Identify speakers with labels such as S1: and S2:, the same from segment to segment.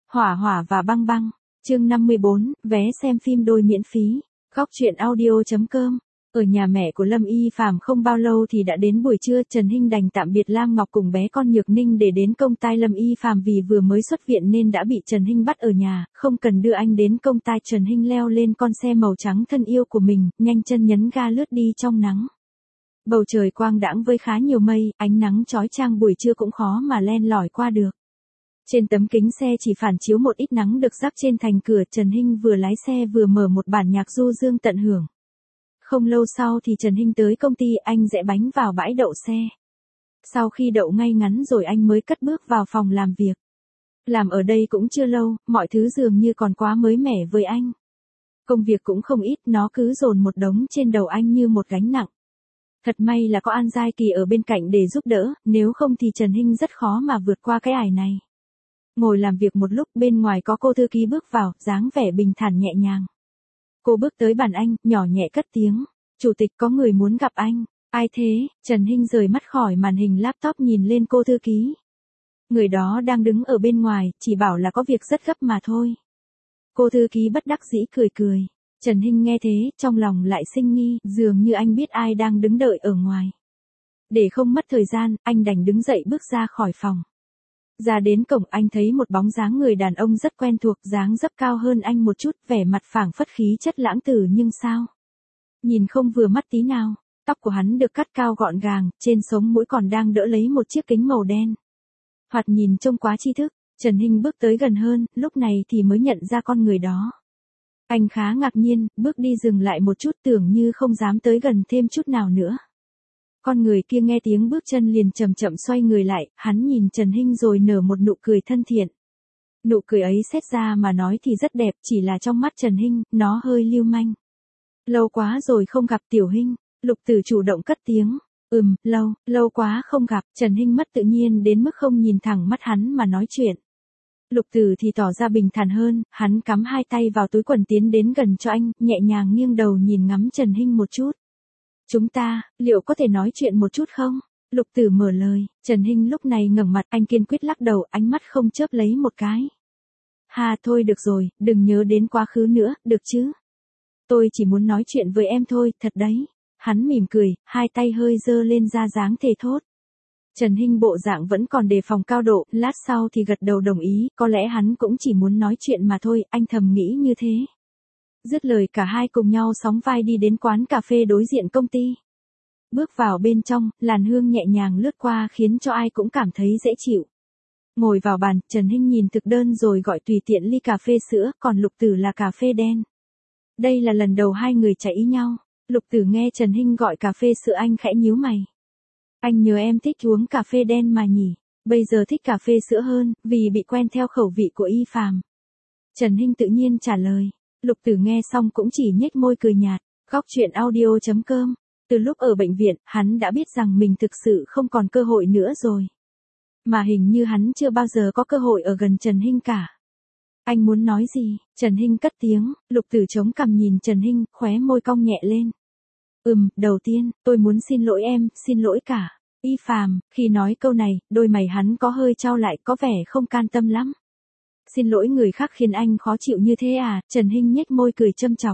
S1: Hỏa hỏa và băng băng. Chương 54, vé xem phim đôi miễn phí. Góc truyện audio.com. Ở nhà mẹ của Lâm Y Phàm không bao lâu thì đã đến buổi trưa, Trần Hinh đành tạm biệt Lam Ngọc cùng bé con Nhược Ninh để đến công tai Lâm Y Phàm vì vừa mới xuất viện nên đã bị Trần Hinh bắt ở nhà, không cần đưa anh đến công tai. Trần Hinh leo lên con xe màu trắng thân yêu của mình, nhanh chân nhấn ga lướt đi trong nắng. Bầu trời quang đãng với khá nhiều mây, ánh nắng chói chang buổi trưa cũng khó mà len lỏi qua được. Trên tấm kính xe chỉ phản chiếu một ít nắng được rắc trên thành cửa. Trần Hinh vừa lái xe vừa mở một bản nhạc du dương tận hưởng. Không lâu sau thì Trần Hinh tới công ty, anh rẽ bánh vào bãi đậu xe. Sau khi đậu ngay ngắn rồi anh mới cất bước vào phòng làm việc. Làm ở đây cũng chưa lâu, mọi thứ dường như còn quá mới mẻ với anh. Công việc cũng không ít, nó cứ dồn một đống trên đầu anh như một gánh nặng. Thật may là có An Giai Kỳ ở bên cạnh để giúp đỡ, nếu không thì Trần Hinh rất khó mà vượt qua cái ải này. Ngồi làm việc một lúc, bên ngoài có cô thư ký bước vào, dáng vẻ bình thản nhẹ nhàng. Cô bước tới bàn anh, nhỏ nhẹ cất tiếng. Chủ tịch, có người muốn gặp anh. Ai thế? Trần Hinh rời mắt khỏi màn hình laptop nhìn lên cô thư ký. Người đó đang đứng ở bên ngoài, chỉ bảo là có việc rất gấp mà thôi. Cô thư ký bất đắc dĩ cười cười. Trần Hinh nghe thế, trong lòng lại sinh nghi, dường như anh biết ai đang đứng đợi ở ngoài. Để không mất thời gian, anh đành đứng dậy bước ra khỏi phòng. Ra đến cổng anh thấy một bóng dáng người đàn ông rất quen thuộc, dáng dấp cao hơn anh một chút, vẻ mặt phảng phất khí chất lãng tử nhưng sao? Nhìn không vừa mắt tí nào, tóc của hắn được cắt cao gọn gàng, trên sống mũi còn đang đỡ lấy một chiếc kính màu đen. Thoạt nhìn trông quá tri thức, Trần Hinh bước tới gần hơn, lúc này thì mới nhận ra con người đó. Anh khá ngạc nhiên, bước đi dừng lại một chút tưởng như không dám tới gần thêm chút nào nữa. Con người kia nghe tiếng bước chân liền chậm chậm xoay người lại, hắn nhìn Trần Hinh rồi nở một nụ cười thân thiện. Nụ cười ấy xét ra mà nói thì rất đẹp, chỉ là trong mắt Trần Hinh, nó hơi lưu manh. Lâu quá rồi không gặp Tiểu Hinh, Lục Tử chủ động cất tiếng. Lâu quá không gặp. Trần Hinh mất tự nhiên đến mức không nhìn thẳng mắt hắn mà nói chuyện. Lục Tử thì tỏ ra bình thản hơn, hắn cắm hai tay vào túi quần tiến đến gần cho anh, nhẹ nhàng nghiêng đầu nhìn ngắm Trần Hinh một chút. Chúng ta, liệu có thể nói chuyện một chút không? Lục Tử mở lời. Trần Hinh lúc này ngẩng mặt, anh kiên quyết lắc đầu, ánh mắt không chớp lấy một cái. Thôi được rồi, đừng nhớ đến quá khứ nữa, được chứ? Tôi chỉ muốn nói chuyện với em thôi, thật đấy. Hắn mỉm cười, hai tay hơi giơ lên ra dáng thề thốt. Trần Hinh bộ dạng vẫn còn đề phòng cao độ, lát sau thì gật đầu đồng ý, có lẽ hắn cũng chỉ muốn nói chuyện mà thôi, anh thầm nghĩ như thế. Dứt lời cả hai cùng nhau sóng vai đi đến quán cà phê đối diện công ty. Bước vào bên trong, làn hương nhẹ nhàng lướt qua khiến cho ai cũng cảm thấy dễ chịu. Ngồi vào bàn, Trần Hinh nhìn thực đơn rồi gọi tùy tiện ly cà phê sữa, còn Lục Tử là cà phê đen. Đây là lần đầu hai người chạy ý nhau. Lục Tử nghe Trần Hinh gọi cà phê sữa anh khẽ nhíu mày. Anh nhớ em thích uống cà phê đen mà nhỉ, bây giờ thích cà phê sữa hơn, vì bị quen theo khẩu vị của Y Phàm. Trần Hinh tự nhiên trả lời. Lục Tử nghe xong cũng chỉ nhếch môi cười nhạt. Góc truyện audio.com. Từ lúc ở bệnh viện, hắn đã biết rằng mình thực sự không còn cơ hội nữa rồi. Mà hình như hắn chưa bao giờ có cơ hội ở gần Trần Hinh cả. Anh muốn nói gì? Trần Hinh cất tiếng. Lục Tử chống cằm nhìn Trần Hinh, khóe môi cong nhẹ lên. Đầu tiên, tôi muốn xin lỗi em, xin lỗi cả. Y Phàm, khi nói câu này, đôi mày hắn có hơi chau lại, có vẻ không can tâm lắm. Xin lỗi người khác khiến anh khó chịu như thế à? Trần Hinh nhếch môi cười châm chọc.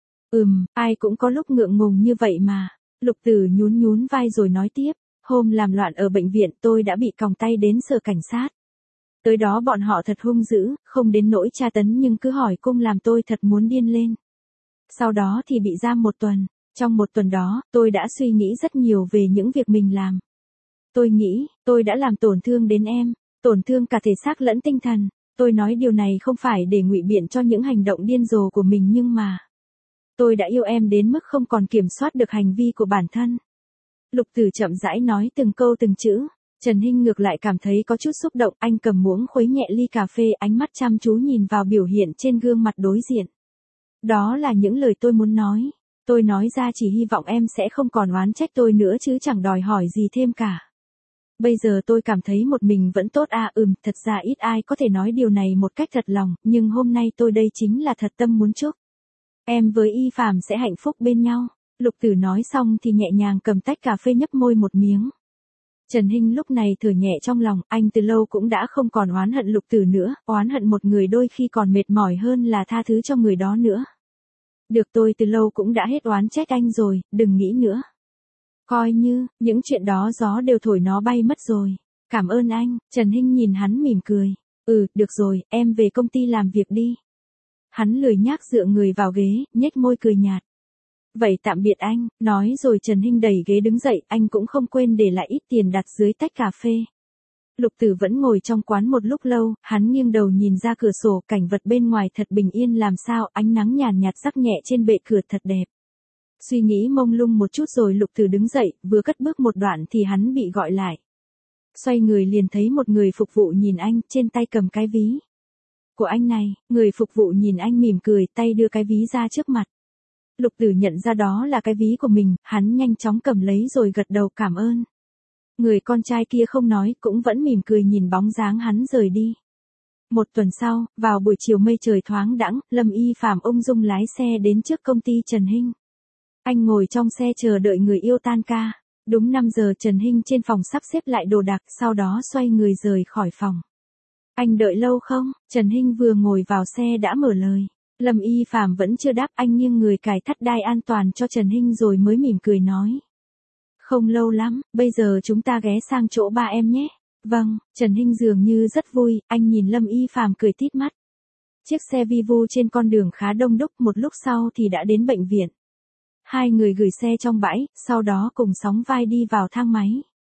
S1: Ai cũng có lúc ngượng ngùng như vậy mà. Lục Tử nhún vai rồi nói tiếp. Hôm làm loạn ở bệnh viện tôi đã bị còng tay đến sở cảnh sát. Tới đó bọn họ thật hung dữ, không đến nỗi tra tấn nhưng cứ hỏi cung làm tôi thật muốn điên lên. Sau đó thì bị giam 1 tuần. Trong 1 tuần đó, tôi đã suy nghĩ rất nhiều về những việc mình làm. Tôi nghĩ, tôi đã làm tổn thương đến em, tổn thương cả thể xác lẫn tinh thần. Tôi nói điều này không phải để ngụy biện cho những hành động điên rồ của mình nhưng mà tôi đã yêu em đến mức không còn kiểm soát được hành vi của bản thân. Lục Tử chậm rãi nói từng câu từng chữ. Trần Hinh ngược lại cảm thấy có chút xúc động, anh cầm muỗng khuấy nhẹ ly cà phê, ánh mắt chăm chú nhìn vào biểu hiện trên gương mặt đối diện. Đó là những lời tôi muốn nói. Tôi nói ra chỉ hy vọng em sẽ không còn oán trách tôi nữa chứ chẳng đòi hỏi gì thêm cả. Bây giờ tôi cảm thấy một mình vẫn tốt thật ra ít ai có thể nói điều này một cách thật lòng, nhưng hôm nay tôi đây chính là thật tâm muốn chúc. Em với Y Phàm sẽ hạnh phúc bên nhau. Lục Tử nói xong thì nhẹ nhàng cầm tách cà phê nhấp môi một miếng. Trần Hinh lúc này thở nhẹ trong lòng, anh từ lâu cũng đã không còn oán hận Lục Tử nữa, oán hận một người đôi khi còn mệt mỏi hơn là tha thứ cho người đó nữa. Được, tôi từ lâu cũng đã hết oán trách anh rồi, đừng nghĩ nữa. Coi như, những chuyện đó gió đều thổi nó bay mất rồi. Cảm ơn anh. Trần Hinh nhìn hắn mỉm cười. Được rồi, em về công ty làm việc đi. Hắn lười nhác dựa người vào ghế, nhếch môi cười nhạt. Vậy tạm biệt anh, nói rồi Trần Hinh đẩy ghế đứng dậy, anh cũng không quên để lại ít tiền đặt dưới tách cà phê. Lục Tử vẫn ngồi trong quán một lúc lâu, hắn nghiêng đầu nhìn ra cửa sổ, cảnh vật bên ngoài thật bình yên làm sao, ánh nắng nhàn nhạt rắc nhẹ trên bệ cửa thật đẹp. Suy nghĩ mông lung một chút rồi Lục Tử đứng dậy, vừa cất bước một đoạn thì hắn bị gọi lại. Xoay người liền thấy một người phục vụ nhìn anh, trên tay cầm cái ví của anh này, người phục vụ nhìn anh mỉm cười, tay đưa cái ví ra trước mặt. Lục Tử nhận ra đó là cái ví của mình, hắn nhanh chóng cầm lấy rồi gật đầu cảm ơn. Người con trai kia không nói, cũng vẫn mỉm cười nhìn bóng dáng hắn rời đi. Một tuần sau, vào buổi chiều mây trời thoáng đãng, Lâm Y Phàm ung dung lái xe đến trước công ty Trần Hinh. Anh ngồi trong xe chờ đợi người yêu tan ca. Đúng 5 giờ Trần Hinh trên phòng sắp xếp lại đồ đạc, sau đó xoay người rời khỏi phòng. Anh đợi lâu không? Trần Hinh vừa ngồi vào xe đã mở lời. Lâm Y Phàm vẫn chưa đáp, anh nghiêng người cài thắt đai an toàn cho Trần Hinh rồi mới mỉm cười nói. Không lâu lắm, bây giờ chúng ta ghé sang chỗ ba em nhé. Vâng, Trần Hinh dường như rất vui, anh nhìn Lâm Y Phàm cười tít mắt. Chiếc xe Vivo trên con đường khá đông đúc, một lúc sau thì đã đến bệnh viện. Hai người gửi xe trong bãi, sau đó cùng sóng vai đi vào thang máy.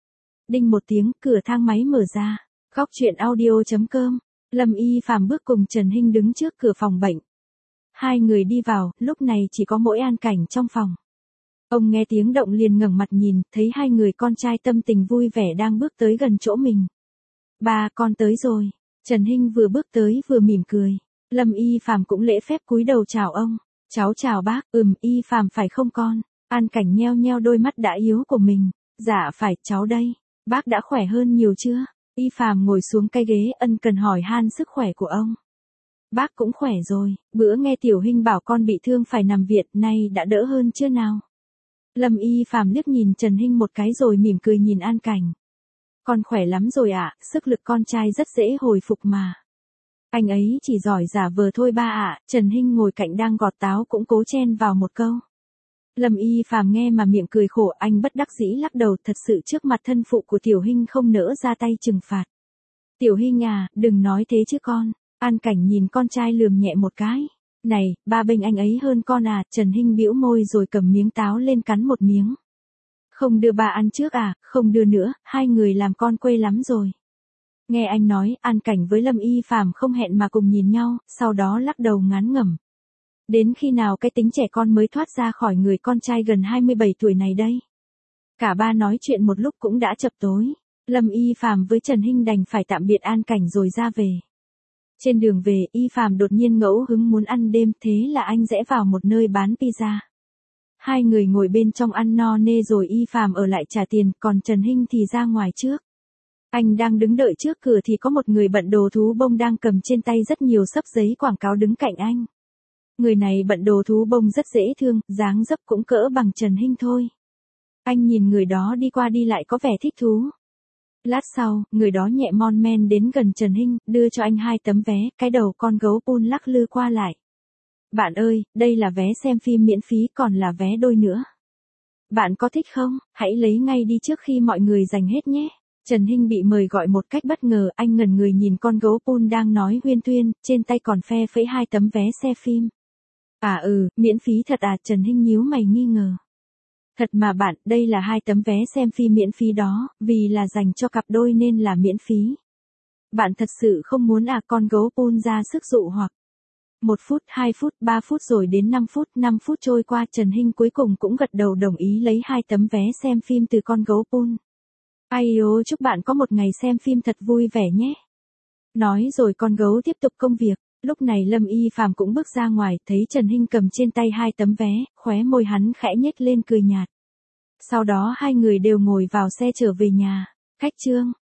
S1: Đinh một tiếng, cửa thang máy mở ra. Góc truyện audio.com. Lâm Y Phàm bước cùng Trần Hinh đứng trước cửa phòng bệnh. Hai người đi vào, lúc này chỉ có mỗi An Cảnh trong phòng. Ông nghe tiếng động liền ngẩng mặt nhìn, thấy hai người con trai tâm tình vui vẻ đang bước tới gần chỗ mình. Ba, con tới rồi. Trần Hinh vừa bước tới vừa mỉm cười. Lâm Y Phàm cũng lễ phép cúi đầu chào ông. Cháu chào bác, Y Phàm phải không con? An Cảnh nheo nheo đôi mắt đã yếu của mình. Dạ phải, cháu đây. Bác đã khỏe hơn nhiều chưa? Y Phàm ngồi xuống cái ghế ân cần hỏi han sức khỏe của ông. Bác cũng khỏe rồi, bữa nghe Tiểu Hinh bảo con bị thương phải nằm viện, nay đã đỡ hơn chưa nào? Lâm Y Phàm liếc nhìn Trần Hinh một cái rồi mỉm cười nhìn An Cảnh. Con khỏe lắm rồi ạ, sức lực con trai rất dễ hồi phục mà. Anh ấy chỉ giỏi giả vờ thôi ba ạ. Trần Hinh ngồi cạnh đang gọt táo cũng cố chen vào một câu. Lâm Y Phàm nghe mà miệng cười khổ, anh bất đắc dĩ lắc đầu, thật sự trước mặt thân phụ của Tiểu Hinh không nỡ ra tay trừng phạt. Tiểu Hinh à, đừng nói thế chứ con. An Cảnh nhìn con trai lườm nhẹ một cái. Này, ba bênh anh ấy hơn con à. Trần Hinh bĩu môi rồi cầm miếng táo lên cắn một miếng. Không đưa ba ăn trước à? Không đưa nữa, hai người làm con quê lắm rồi. Nghe anh nói, An Cảnh với Lâm Y Phàm không hẹn mà cùng nhìn nhau, sau đó lắc đầu ngán ngẩm. Đến khi nào cái tính trẻ con mới thoát ra khỏi người con trai gần 27 tuổi này đây? Cả ba nói chuyện một lúc cũng đã chập tối. Lâm Y Phàm với Trần Hinh đành phải tạm biệt An Cảnh rồi ra về. Trên đường về, Y Phàm đột nhiên ngẫu hứng muốn ăn đêm, thế là anh rẽ vào một nơi bán pizza. Hai người ngồi bên trong ăn no nê rồi Y Phàm ở lại trả tiền, còn Trần Hinh thì ra ngoài trước. Anh đang đứng đợi trước cửa thì có một người bận đồ thú bông đang cầm trên tay rất nhiều xấp giấy quảng cáo đứng cạnh anh. Người này bận đồ thú bông rất dễ thương, dáng dấp cũng cỡ bằng Trần Hinh thôi. Anh nhìn người đó đi qua đi lại có vẻ thích thú. Lát sau, người đó nhẹ mon men đến gần Trần Hinh, đưa cho anh 2 tấm vé, cái đầu con gấu Pun lắc lư qua lại. Bạn ơi, đây là vé xem phim miễn phí còn là vé đôi nữa. Bạn có thích không? Hãy lấy ngay đi trước khi mọi người giành hết nhé. Trần Hinh bị mời gọi một cách bất ngờ, anh ngẩn người nhìn con gấu Pun đang nói huyên thuyên, trên tay còn phe phẩy 2 tấm vé xe phim. À miễn phí thật à? Trần Hinh nhíu mày nghi ngờ. Thật mà bạn, đây là 2 tấm vé xem phim miễn phí đó, vì là dành cho cặp đôi nên là miễn phí. Bạn thật sự không muốn à? Con gấu Pun ra sức dụ hoặc. 1 phút, 2 phút, 3 phút rồi đến 5 phút trôi qua, Trần Hinh cuối cùng cũng gật đầu đồng ý lấy 2 tấm vé xem phim từ con gấu Pun. Ayo, chúc bạn có một ngày xem phim thật vui vẻ nhé. Nói rồi con gấu tiếp tục công việc. Lúc này Lâm Y Phàm cũng bước ra ngoài, thấy Trần Hinh cầm trên tay 2 tấm vé, khóe môi hắn khẽ nhếch lên cười nhạt. Sau đó hai người đều ngồi vào xe trở về nhà. Khách trương.